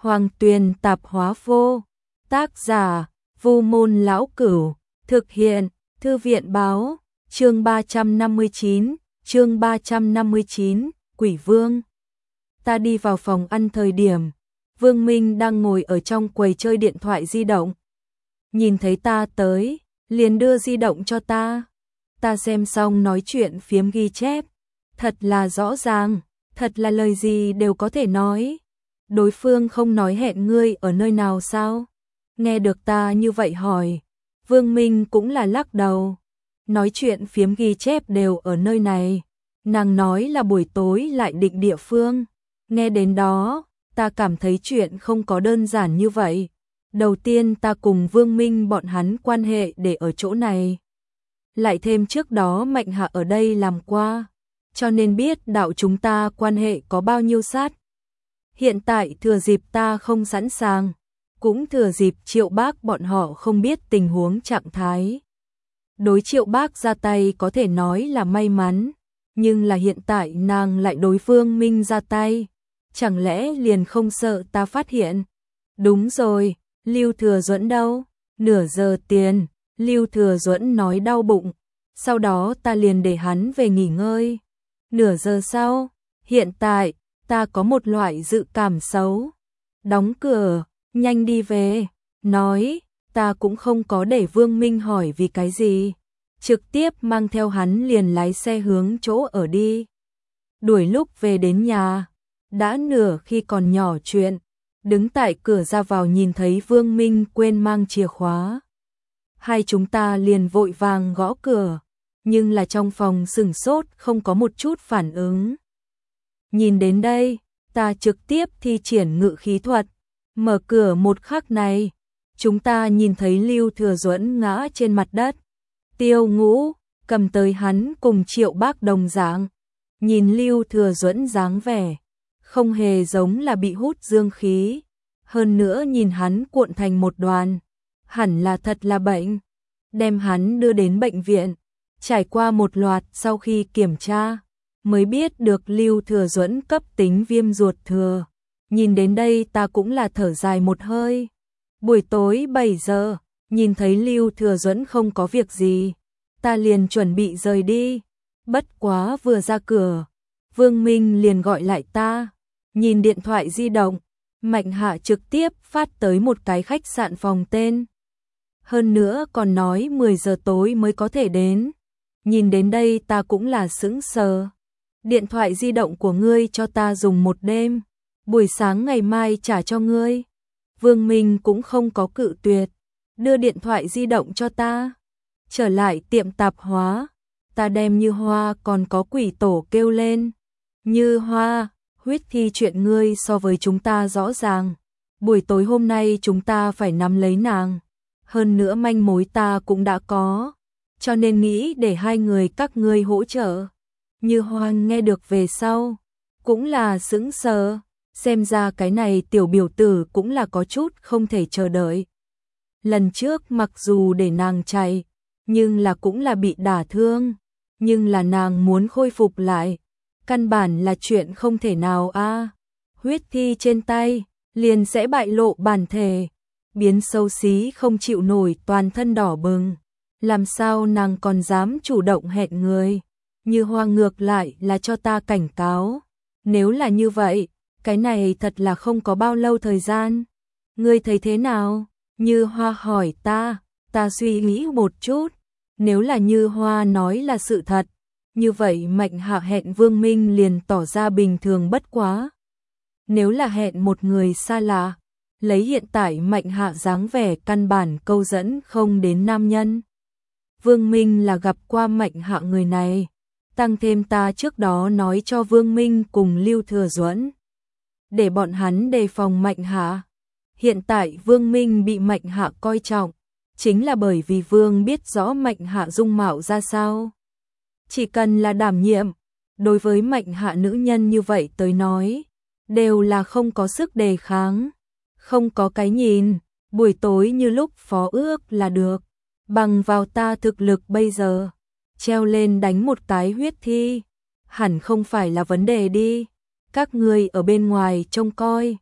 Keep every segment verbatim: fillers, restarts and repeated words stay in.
Hoàng Tuyền tạp hóa vô. Tác giả, Vu Môn Lão Cửu. Thực hiện, Thư viện báo. Chương ba trăm năm mươi chín, chương ba trăm năm mươi chín, Quỷ Vương. Ta đi vào phòng ăn thời điểm, Vương Minh đang ngồi ở trong quầy chơi điện thoại di động. Nhìn thấy ta tới, liền đưa di động cho ta. Ta xem xong nói chuyện phiếm ghi chép. Thật là rõ ràng, thật là lời gì đều có thể nói. Đối phương không nói hẹn ngươi ở nơi nào sao? Nghe được ta như vậy hỏi, Vương Minh cũng là lắc đầu. Nói chuyện phiếm ghi chép đều ở nơi này. Nàng nói là buổi tối lại định địa phương. Nghe đến đó, ta cảm thấy chuyện không có đơn giản như vậy. Đầu tiên ta cùng Vương Minh bọn hắn quan hệ để ở chỗ này. Lại thêm trước đó Mạnh Hạ ở đây làm qua, cho nên biết đạo chúng ta quan hệ có bao nhiêu sát. Hiện tại thừa dịp ta không sẵn sàng, cũng thừa dịp Triệu Bác bọn họ không biết tình huống trạng thái. Đối Triệu Bác ra tay có thể nói là may mắn, nhưng là hiện tại nàng lại đối Vương Minh ra tay, chẳng lẽ liền không sợ ta phát hiện? Đúng rồi, Lưu Thừa Duẫn đâu? Nửa giờ tiền, Lưu Thừa Duẫn nói đau bụng, sau đó ta liền để hắn về nghỉ ngơi. Nửa giờ sau, hiện tại, ta có một loại dự cảm xấu. Đóng cửa, nhanh đi về. Nói, ta cũng không có để Vương Minh hỏi vì cái gì. Trực tiếp mang theo hắn liền lái xe hướng chỗ ở đi. Đuổi lúc về đến nhà, đã nửa khi còn nhỏ chuyện. Đứng tại cửa ra vào nhìn thấy Vương Minh quên mang chìa khóa. Hai chúng ta liền vội vàng gõ cửa, nhưng là trong phòng sửng sốt không có một chút phản ứng. Nhìn đến đây, ta trực tiếp thi triển ngự khí thuật, mở cửa một khắc này, chúng ta nhìn thấy Lưu Thừa Duẫn ngã trên mặt đất. Tiêu Ngũ cầm tới hắn cùng Triệu Bác đồng dạng, nhìn Lưu Thừa Duẫn dáng vẻ, không hề giống là bị hút dương khí, hơn nữa nhìn hắn cuộn thành một đoàn, hẳn là thật là bệnh. Đem hắn đưa đến bệnh viện, trải qua một loạt sau khi kiểm tra, mới biết được Lưu Thừa Duẫn cấp tính viêm ruột thừa. Nhìn đến đây ta cũng là thở dài một hơi. Buổi tối bảy giờ, nhìn thấy Lưu Thừa Duẫn không có việc gì, ta liền chuẩn bị rời đi. Bất quá vừa ra cửa, Vương Minh liền gọi lại ta. Nhìn điện thoại di động, Mạnh Hạ trực tiếp phát tới một cái khách sạn phòng tên. Hơn nữa còn nói mười giờ tối mới có thể đến. Nhìn đến đây ta cũng là sững sờ. Điện thoại di động của ngươi cho ta dùng một đêm, buổi sáng ngày mai trả cho ngươi. Vương Minh cũng không có cự tuyệt, đưa điện thoại di động cho ta. Trở lại tiệm tạp hóa, ta đem Như Hoa còn có Quỷ Tổ kêu lên. Như Hoa, huyết thi chuyện ngươi so với chúng ta rõ ràng. Buổi tối hôm nay chúng ta phải nắm lấy nàng. Hơn nữa manh mối ta cũng đã có, cho nên nghĩ để hai người các ngươi hỗ trợ. Như Hoa nghe được về sau, cũng là sững sờ, xem ra cái này tiểu biểu tử cũng là có chút không thể chờ đợi. Lần trước mặc dù để nàng chạy, nhưng là cũng là bị đả thương, nhưng là nàng muốn khôi phục lại, căn bản là chuyện không thể nào a. À. Huyết thi trên tay, liền sẽ bại lộ bản thể, biến xấu xí không chịu nổi toàn thân đỏ bừng. Làm sao nàng còn dám chủ động hẹn người? Như Hoa ngược lại là cho ta cảnh cáo. Nếu là như vậy, cái này thật là không có bao lâu thời gian. Ngươi thấy thế nào? Như Hoa hỏi ta, ta suy nghĩ một chút. Nếu là Như Hoa nói là sự thật, như vậy Mạnh Hạ hẹn Vương Minh liền tỏ ra bình thường bất quá. Nếu là hẹn một người xa lạ, lấy hiện tại Mạnh Hạ dáng vẻ căn bản câu dẫn không đến nam nhân. Vương Minh là gặp qua Mạnh Hạ người này, tăng thêm ta trước đó nói cho Vương Minh cùng Lưu Thừa Duẫn, để bọn hắn đề phòng Mạnh Hạ. Hiện tại Vương Minh bị Mạnh Hạ coi trọng, chính là bởi vì Vương biết rõ Mạnh Hạ dung mạo ra sao. Chỉ cần là đảm nhiệm, đối với Mạnh Hạ nữ nhân như vậy tới nói, đều là không có sức đề kháng, không có cái nhìn, buổi tối như lúc phó ước là được. Bằng vào ta thực lực bây giờ, treo lên đánh một cái huyết thi, hẳn không phải là vấn đề đi. Các người ở bên ngoài trông coi,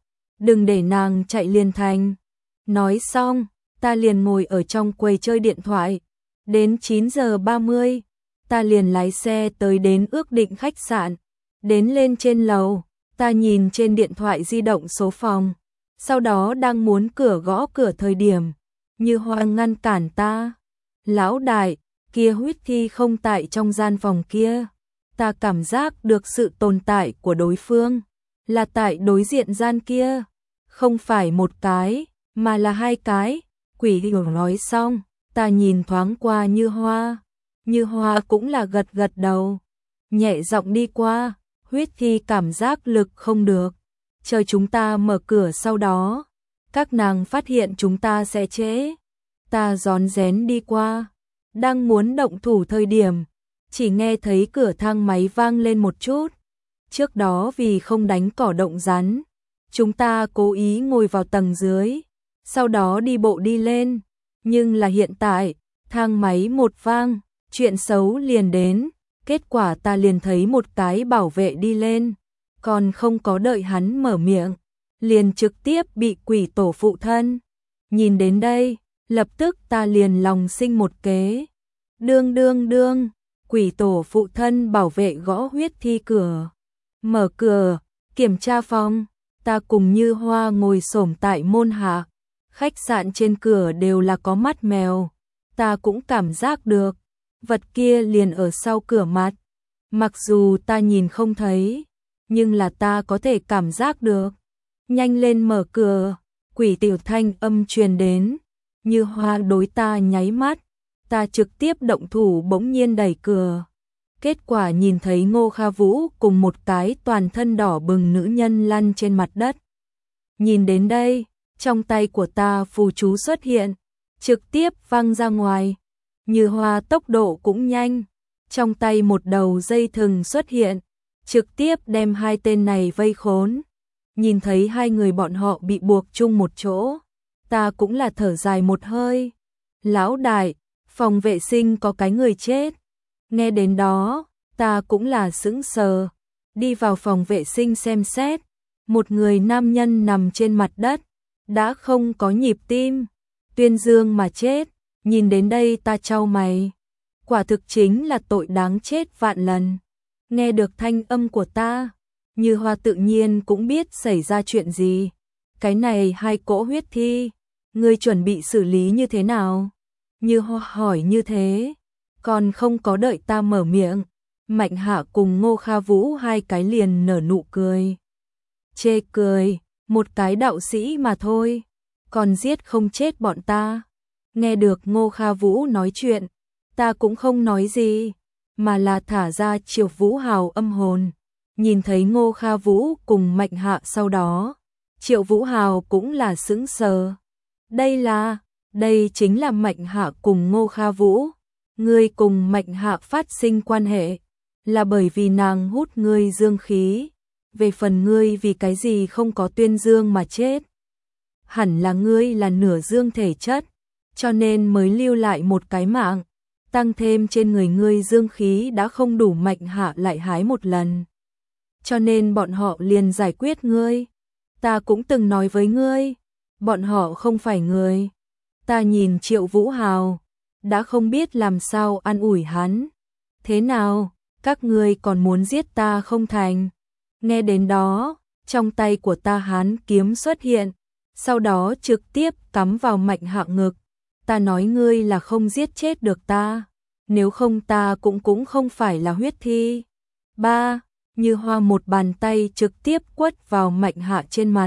đừng để nàng chạy liền thành. Nói xong, ta liền ngồi ở trong quầy chơi điện thoại. Đến chín giờ ba mươi, ta liền lái xe tới đến ước định khách sạn. Đến lên trên lầu, ta nhìn trên điện thoại di động số phòng. Sau đó đang muốn cửa gõ cửa thời điểm, Như Hoa ngăn cản ta. Lão đại, kia Huyết Thi không tại trong gian phòng kia. Ta cảm giác được sự tồn tại của đối phương. Là tại đối diện gian kia. Không phải một cái, mà là hai cái. Quỷ hiểu nói xong, ta nhìn thoáng qua Như Hoa. Như Hoa cũng là gật gật đầu. Nhẹ giọng đi qua, Huyết Thi cảm giác lực không được. Chờ chúng ta mở cửa sau đó. Các nàng phát hiện chúng ta sẽ trễ. Ta rón rén đi qua. Đang muốn động thủ thời điểm. Chỉ nghe thấy cửa thang máy vang lên một chút. Trước đó vì không đánh cỏ động rắn. Chúng ta cố ý ngồi vào tầng dưới. Sau đó đi bộ đi lên. Nhưng là hiện tại, thang máy một vang, chuyện xấu liền đến. Kết quả ta liền thấy một cái bảo vệ đi lên. Còn không có đợi hắn mở miệng, liền trực tiếp bị quỷ tổ phụ thân. Nhìn đến đây, lập tức ta liền lòng sinh một kế. Đương đương đương, quỷ tổ phụ thân bảo vệ gõ Huyết Thi cửa. Mở cửa, kiểm tra phòng, ta cùng Như Hoa ngồi xổm tại môn hạ. Khách sạn trên cửa đều là có mắt mèo. Ta cũng cảm giác được, vật kia liền ở sau cửa mặt. Mặc dù ta nhìn không thấy, nhưng là ta có thể cảm giác được. Nhanh lên mở cửa, quỷ tiểu thanh âm truyền đến. Như Hoa đối ta nháy mắt, ta trực tiếp động thủ bỗng nhiên đẩy cửa. Kết quả nhìn thấy Ngô Kha Vũ cùng một cái toàn thân đỏ bừng nữ nhân lăn trên mặt đất. Nhìn đến đây, trong tay của ta phù chú xuất hiện, trực tiếp văng ra ngoài. Như Hoa tốc độ cũng nhanh, trong tay một đầu dây thừng xuất hiện, trực tiếp đem hai tên này vây khốn. Nhìn thấy hai người bọn họ bị buộc chung một chỗ, ta cũng là thở dài một hơi. Lão đại, phòng vệ sinh có cái người chết. Nghe đến đó, ta cũng là sững sờ. Đi vào phòng vệ sinh xem xét, một người nam nhân nằm trên mặt đất, đã không có nhịp tim, tuyên dương mà chết. Nhìn đến đây ta chau mày. Quả thực chính là tội đáng chết vạn lần. Nghe được thanh âm của ta, Như Hoa tự nhiên cũng biết xảy ra chuyện gì. Cái này hai cỗ huyết thi, ngươi chuẩn bị xử lý như thế nào? Như Hoa hỏi như thế, còn không có đợi ta mở miệng, Mạnh Hạ cùng Ngô Kha Vũ hai cái liền nở nụ cười. Chê cười, một cái đạo sĩ mà thôi, còn giết không chết bọn ta. Nghe được Ngô Kha Vũ nói chuyện, ta cũng không nói gì, mà là thả ra Triệu Vũ Hào âm hồn. Nhìn thấy Ngô Kha Vũ cùng Mạnh Hạ sau đó, Triệu Vũ Hào cũng là sững sờ. Đây là, đây chính là Mạnh Hạ cùng Ngô Kha Vũ. Ngươi cùng Mạnh Hạ phát sinh quan hệ, là bởi vì nàng hút ngươi dương khí. Về phần ngươi vì cái gì không có tuyên dương mà chết, hẳn là ngươi là nửa dương thể chất, cho nên mới lưu lại một cái mạng. Tăng thêm trên người ngươi dương khí đã không đủ, Mạnh Hạ lại hái một lần, cho nên bọn họ liền giải quyết ngươi. Ta cũng từng nói với ngươi, bọn họ không phải người. Ta nhìn Triệu Vũ Hào, đã không biết làm sao an ủi hắn. Thế nào, các ngươi còn muốn giết ta không thành? Nghe đến đó, trong tay của ta hán kiếm xuất hiện, sau đó trực tiếp cắm vào Mạnh Hạ ngực. Ta nói ngươi là không giết chết được ta, nếu không ta cũng cũng không phải là huyết thi. Ba, Như Hoa một bàn tay trực tiếp quất vào Mạnh Hạ trên mặt.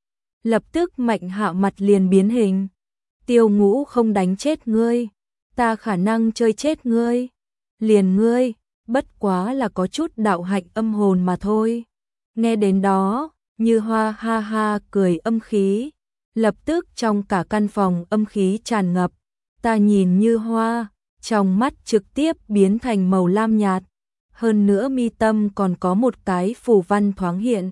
Lập tức Mạnh Hạ mặt liền biến hình. Tiêu Ngũ không đánh chết ngươi, ta khả năng chơi chết ngươi. Liền ngươi, bất quá là có chút đạo hạnh âm hồn mà thôi. Nghe đến đó, Như Hoa ha ha cười âm khí. Lập tức trong cả căn phòng âm khí tràn ngập. Ta nhìn Như Hoa, trong mắt trực tiếp biến thành màu lam nhạt. Hơn nữa mi tâm còn có một cái phù văn thoáng hiện.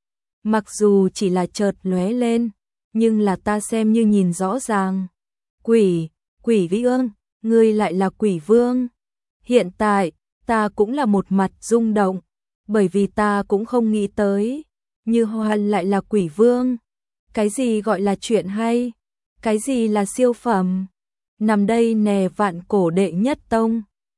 Mặc dù chỉ là chợt lóe lên, nhưng là ta xem như nhìn rõ ràng. Quỷ, quỷ vi ương, ngươi lại là quỷ vương. Hiện tại, ta cũng là một mặt rung động, bởi vì ta cũng không nghĩ tới, Như Hoa lại là quỷ vương. Cái gì gọi là chuyện hay? Cái gì là siêu phẩm? Nằm đây nè vạn cổ đệ nhất tông.